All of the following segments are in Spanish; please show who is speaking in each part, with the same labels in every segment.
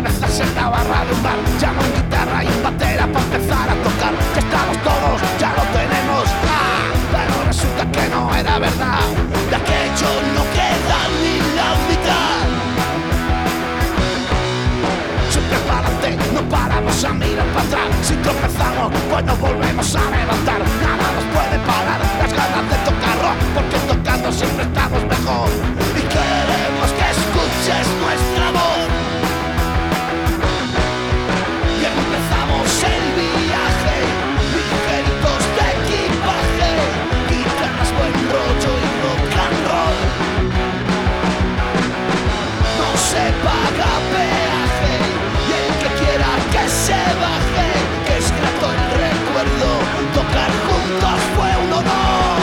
Speaker 1: cervezas en la barra de un bar. Llamo en guitarra y en batera para empezar a tocar. Ya estamos todos, ya lo tenemos. Pero resulta que no era verdad. De aquello no queda ni la mitad. Siempre para adelante, no paramos a mirar para atrás. Si tropezamos, pues nos volvemos a levantar. Nada nos puede parar las ganas de tocar rock, porque tocando siempre estamos mejor. Y queremos que escuches nuestra voz. Y empezamos el viaje, ligeritos de equipaje, guitarras, buen rollo y rock and roll. No se paga peaje, y el que quiera que se baje, que es grato el recuerdo, tocar juntos fue un honor.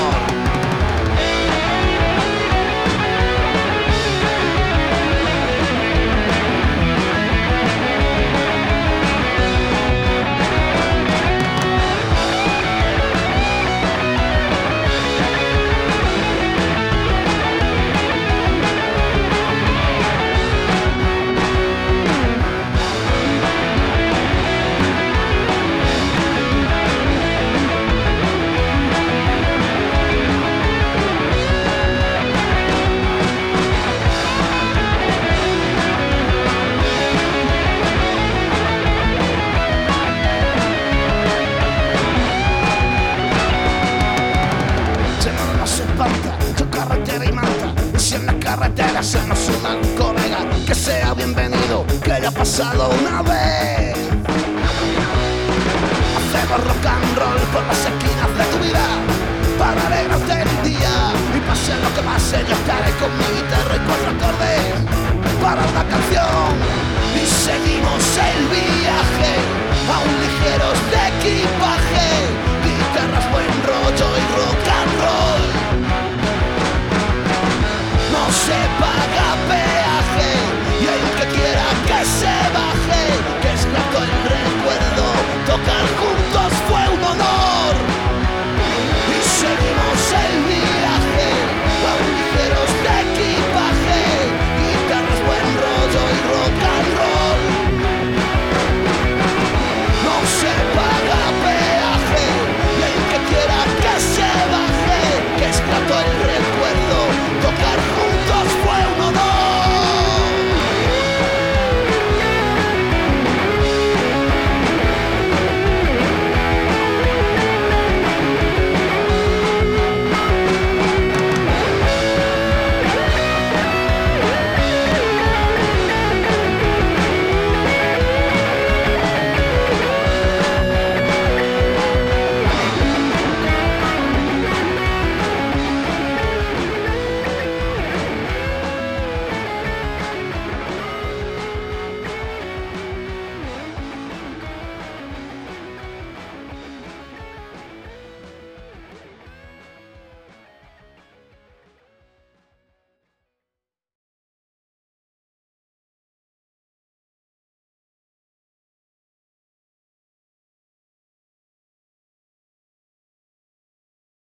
Speaker 1: Con carretera y manta, y si en la carretera se nos una un colega, que sea bienvenido, que haya pasado una vez. Hacemos rock and roll por las esquinas de tu vida, para alegrarte el día, y pase lo que pase, yo estaré con mi guitarra y cuatro acordes para la canción. Y seguimos el viaje, aún ligeros de equipaje, guitarras, buen rollo y rock and roll. No se paga peaje, y el que quiera que se va